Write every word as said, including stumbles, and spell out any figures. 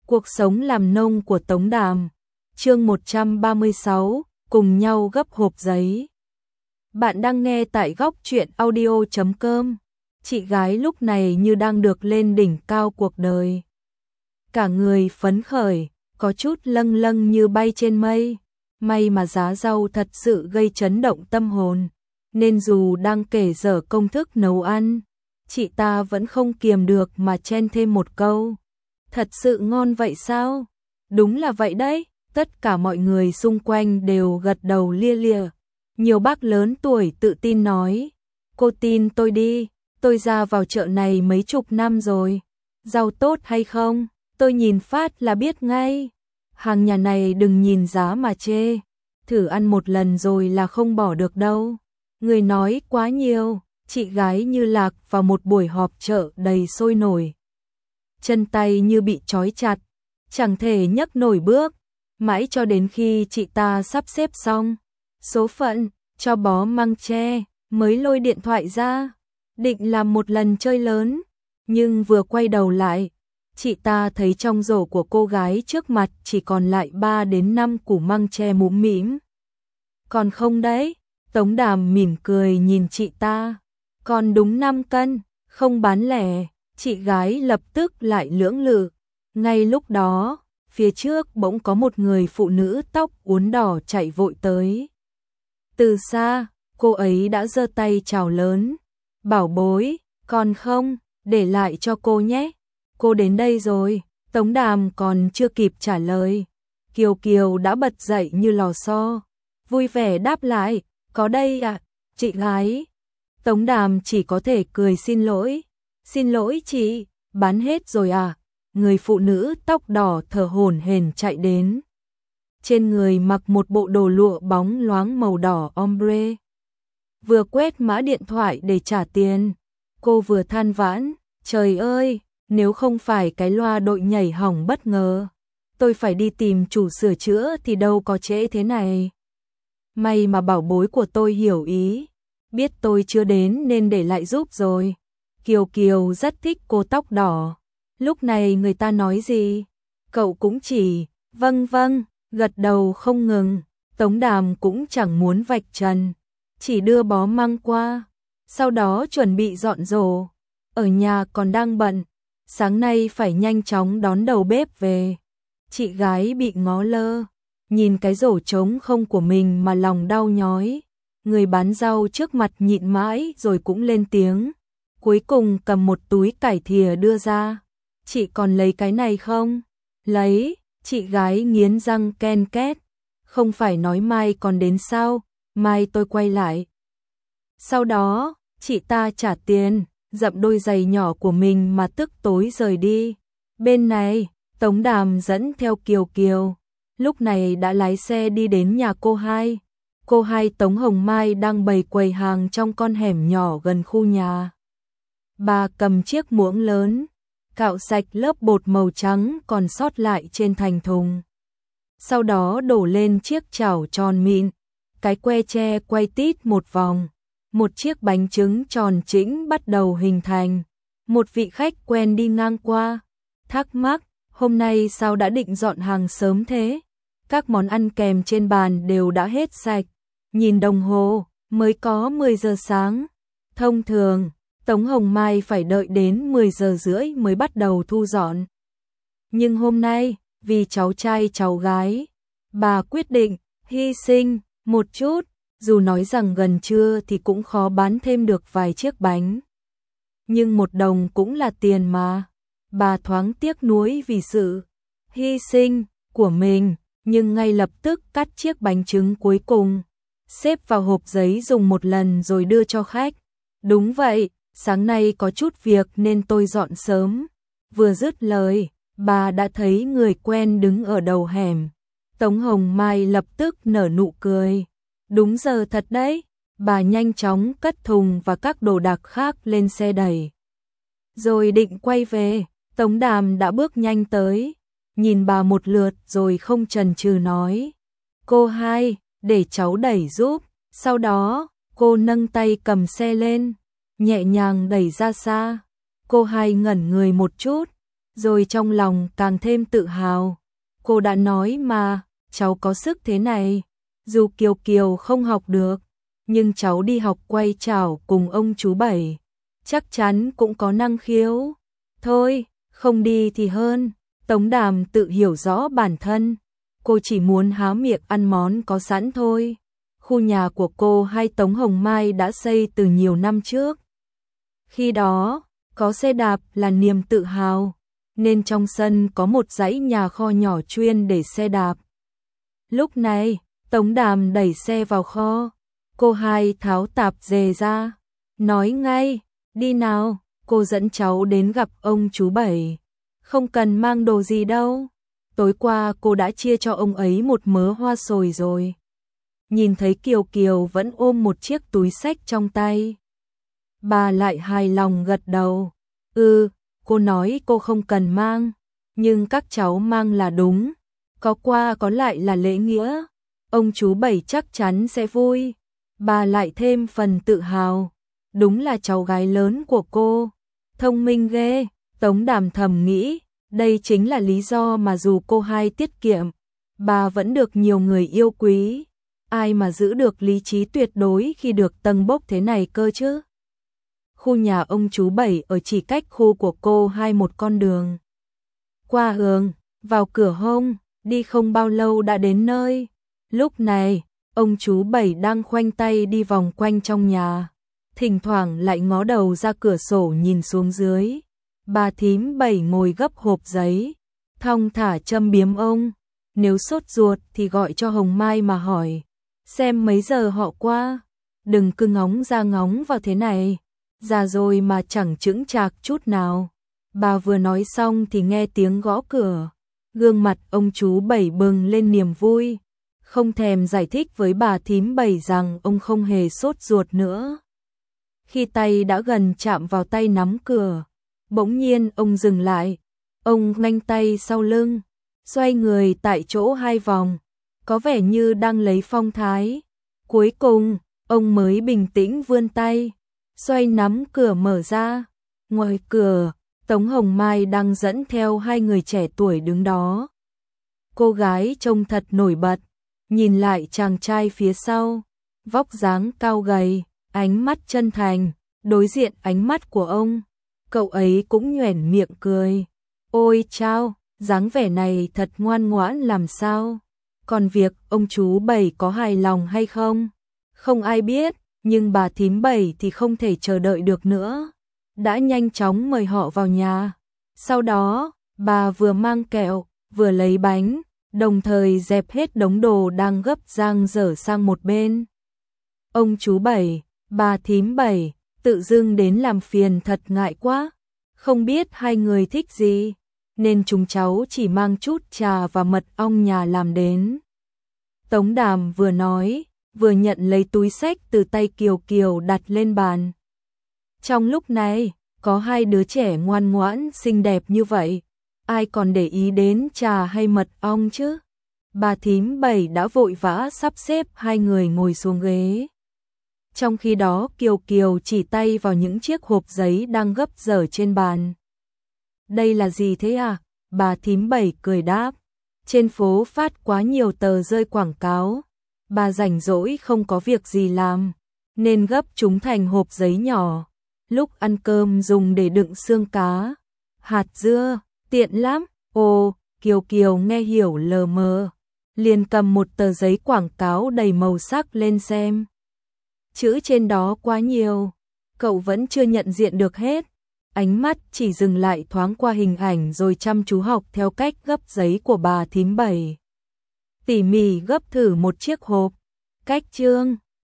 Cuộc sống làm nông của Tống Đàm. Chương một trăm ba mươi sáu, cùng nhau gấp hộp giấy. Bạn đang nghe tại góc truyện audio chấm com. Chị gái lúc này như đang được lên đỉnh cao cuộc đời. Cả người phấn khởi, có chút lâng lâng như bay trên mây. May mà giá rau thật sự gây chấn động tâm hồn, nên dù đang kể dở công thức nấu ăn, chị ta vẫn không kiềm được mà chen thêm một câu. Thật sự ngon vậy sao? Đúng là vậy đấy, tất cả mọi người xung quanh đều gật đầu lia lịa. Nhiều bác lớn tuổi tự tin nói, cô tin tôi đi, tôi ra vào chợ này mấy chục năm rồi. Rau tốt hay không, tôi nhìn phát là biết ngay. Hàng nhà này đừng nhìn giá mà chê, thử ăn một lần rồi là không bỏ được đâu. Người nói quá nhiều, chị gái như lạc vào một buổi họp chợ đầy sôi nổi. Chân tay như bị trói chặt, chẳng thể nhấc nổi bước, mãi cho đến khi chị ta sắp xếp xong số phận cho bó măng tre mới lôi điện thoại ra, định làm một lần chơi lớn, nhưng vừa quay đầu lại, chị ta thấy trong rổ của cô gái trước mặt chỉ còn lại ba đến năm củ măng tre múm mĩm. Còn không đấy, Tống Đàm mỉm cười nhìn chị ta, còn đúng năm cân, không bán lẻ. Chị gái lập tức lại lưỡng lự. Ngay lúc đó, phía trước bỗng có một người phụ nữ tóc uốn đỏ chạy vội tới. Từ xa, cô ấy đã giơ tay chào lớn. Bảo bối, còn không, để lại cho cô nhé. Cô đến đây rồi. Tống Đàm còn chưa kịp trả lời, Kiều Kiều đã bật dậy như lò xo, vui vẻ đáp lại, có đây ạ, chị gái. Tống Đàm chỉ có thể cười xin lỗi. Xin lỗi chị, bán hết rồi à? Người phụ nữ tóc đỏ thở hổn hển chạy đến. Trên người mặc một bộ đồ lụa bóng loáng màu đỏ ombre. Vừa quét mã điện thoại để trả tiền, cô vừa than vãn, trời ơi, nếu không phải cái loa đội nhảy hỏng bất ngờ, tôi phải đi tìm chủ sửa chữa thì đâu có trễ thế này. May mà bảo bối của tôi hiểu ý, biết tôi chưa đến nên để lại giúp rồi. Kiều Kiều rất thích cô tóc đỏ. Lúc này người ta nói gì, cậu cũng chỉ vâng vâng, gật đầu không ngừng. Tống Đàm cũng chẳng muốn vạch trần, chỉ đưa bó măng qua, sau đó chuẩn bị dọn rổ. Ở nhà còn đang bận, sáng nay phải nhanh chóng đón đầu bếp về. Chị gái bị ngó lơ, nhìn cái rổ trống không của mình mà lòng đau nhói. Người bán rau trước mặt nhịn mãi rồi cũng lên tiếng. Cuối cùng cầm một túi cải thìa đưa ra. Chị còn lấy cái này không? Lấy, chị gái nghiến răng ken két. Không phải nói mai còn đến sao, mai tôi quay lại. Sau đó, chị ta trả tiền, dậm đôi giày nhỏ của mình mà tức tối rời đi. Bên này, Tống Đàm dẫn theo Kiều Kiều. Lúc này đã lái xe đi đến nhà cô hai. Cô hai Tống Hồng Mai đang bày quầy hàng trong con hẻm nhỏ gần khu nhà. Bà cầm chiếc muỗng lớn, cạo sạch lớp bột màu trắng còn sót lại trên thành thùng. Sau đó đổ lên chiếc chảo tròn mịn, cái que tre quay tít một vòng. Một chiếc bánh trứng tròn chỉnh bắt đầu hình thành. Một vị khách quen đi ngang qua, thắc mắc, hôm nay sao đã định dọn hàng sớm thế? Các món ăn kèm trên bàn đều đã hết sạch. Nhìn đồng hồ, mới có mười giờ sáng. Thông thường, Tống Hồng Mai phải đợi đến mười giờ rưỡi mới bắt đầu thu dọn. Nhưng hôm nay, vì cháu trai cháu gái, bà quyết định hy sinh một chút, dù nói rằng gần trưa thì cũng khó bán thêm được vài chiếc bánh. Nhưng một đồng cũng là tiền mà. Bà thoáng tiếc nuối vì sự hy sinh của mình, nhưng ngay lập tức cắt chiếc bánh trứng cuối cùng, xếp vào hộp giấy dùng một lần rồi đưa cho khách. Đúng vậy. Sáng nay có chút việc nên tôi dọn sớm. Vừa dứt lời, bà đã thấy người quen đứng ở đầu hẻm. Tống Hồng Mai lập tức nở nụ cười. Đúng giờ thật đấy. Bà nhanh chóng cất thùng và các đồ đạc khác lên xe đẩy. Rồi định quay về, Tống Đàm đã bước nhanh tới. Nhìn bà một lượt rồi không chần chừ nói. Cô hai, để cháu đẩy giúp. Sau đó, cô nâng tay cầm xe lên, nhẹ nhàng đẩy ra xa. Cô hai ngẩn người một chút, rồi trong lòng càng thêm tự hào. Cô đã nói mà, cháu có sức thế này, dù Kiều Kiều không học được, nhưng cháu đi học quay chảo cùng ông chú Bảy, chắc chắn cũng có năng khiếu. Thôi, không đi thì hơn. Tống Đàm tự hiểu rõ bản thân, cô chỉ muốn há miệng ăn món có sẵn thôi. Khu nhà của cô hay Tống Hồng Mai đã xây từ nhiều năm trước. Khi đó, có xe đạp là niềm tự hào, nên trong sân có một dãy nhà kho nhỏ chuyên để xe đạp. Lúc này, Tống Đàm đẩy xe vào kho, cô hai tháo tạp dề ra, nói ngay, đi nào, cô dẫn cháu đến gặp ông chú Bảy. Không cần mang đồ gì đâu, tối qua cô đã chia cho ông ấy một mớ hoa sồi rồi. Nhìn thấy Kiều Kiều vẫn ôm một chiếc túi xách trong tay, bà lại hài lòng gật đầu. Ừ, cô nói cô không cần mang, nhưng các cháu mang là đúng, có qua có lại là lễ nghĩa, ông chú Bảy chắc chắn sẽ vui. Bà lại thêm phần tự hào, đúng là cháu gái lớn của cô, thông minh ghê. Tống Đàm thầm nghĩ, đây chính là lý do mà dù cô hai tiết kiệm, bà vẫn được nhiều người yêu quý. Ai mà giữ được lý trí tuyệt đối khi được tâng bốc thế này cơ chứ. Khu nhà ông chú Bảy ở chỉ cách khu của cô hai một con đường. Qua hướng, vào cửa hông, đi không bao lâu đã đến nơi. Lúc này, ông chú Bảy đang khoanh tay đi vòng quanh trong nhà, thỉnh thoảng lại ngó đầu ra cửa sổ nhìn xuống dưới. Bà thím Bảy ngồi gấp hộp giấy, thong thả châm biếm ông, nếu sốt ruột thì gọi cho Hồng Mai mà hỏi, xem mấy giờ họ qua, đừng cứ ngóng ra ngóng vào thế này, già rồi mà chẳng chững chạc chút nào. Bà vừa nói xong thì nghe tiếng gõ cửa, gương mặt ông chú Bảy bừng lên niềm vui, không thèm giải thích với bà thím Bảy rằng ông không hề sốt ruột nữa. Khi tay đã gần chạm vào tay nắm cửa, bỗng nhiên ông dừng lại, ông nhanh tay sau lưng, xoay người tại chỗ hai vòng, có vẻ như đang lấy phong thái. Cuối cùng, ông mới bình tĩnh vươn tay, xoay nắm cửa mở ra. Ngoài cửa, Tống Hồng Mai đang dẫn theo hai người trẻ tuổi đứng đó. Cô gái trông thật nổi bật, nhìn lại chàng trai phía sau, vóc dáng cao gầy, ánh mắt chân thành, đối diện ánh mắt của ông, cậu ấy cũng nhoẻn miệng cười. Ôi chao, dáng vẻ này thật ngoan ngoãn làm sao. Còn việc ông chú Bảy có hài lòng hay không, không ai biết, nhưng bà thím Bảy thì không thể chờ đợi được nữa, đã nhanh chóng mời họ vào nhà. Sau đó, bà vừa mang kẹo, vừa lấy bánh, đồng thời dẹp hết đống đồ đang gấp dang dở sang một bên. Ông chú Bảy, bà thím Bảy, tự dưng đến làm phiền thật ngại quá, không biết hai người thích gì, nên chúng cháu chỉ mang chút trà và mật ong nhà làm đến. Tống Đàm vừa nói, vừa nhận lấy túi xách từ tay Kiều Kiều đặt lên bàn. Trong lúc này, có hai đứa trẻ ngoan ngoãn xinh đẹp như vậy, ai còn để ý đến trà hay mật ong chứ. Bà thím Bảy đã vội vã sắp xếp hai người ngồi xuống ghế. Trong khi đó Kiều Kiều chỉ tay vào những chiếc hộp giấy đang gấp dở trên bàn. Đây là gì thế à? Bà thím Bảy cười đáp. Trên phố phát quá nhiều tờ rơi quảng cáo, bà rảnh rỗi không có việc gì làm, nên gấp chúng thành hộp giấy nhỏ. Lúc ăn cơm dùng để đựng xương cá, hạt dưa, tiện lắm. Ồ, Kiều Kiều nghe hiểu lờ mờ, liền cầm một tờ giấy quảng cáo đầy màu sắc lên xem. Chữ trên đó quá nhiều, cậu vẫn chưa nhận diện được hết. Ánh mắt chỉ dừng lại thoáng qua hình ảnh rồi chăm chú học theo cách gấp giấy của bà thím Bảy. Tỉ mỉ gấp thử một chiếc hộp, cách chương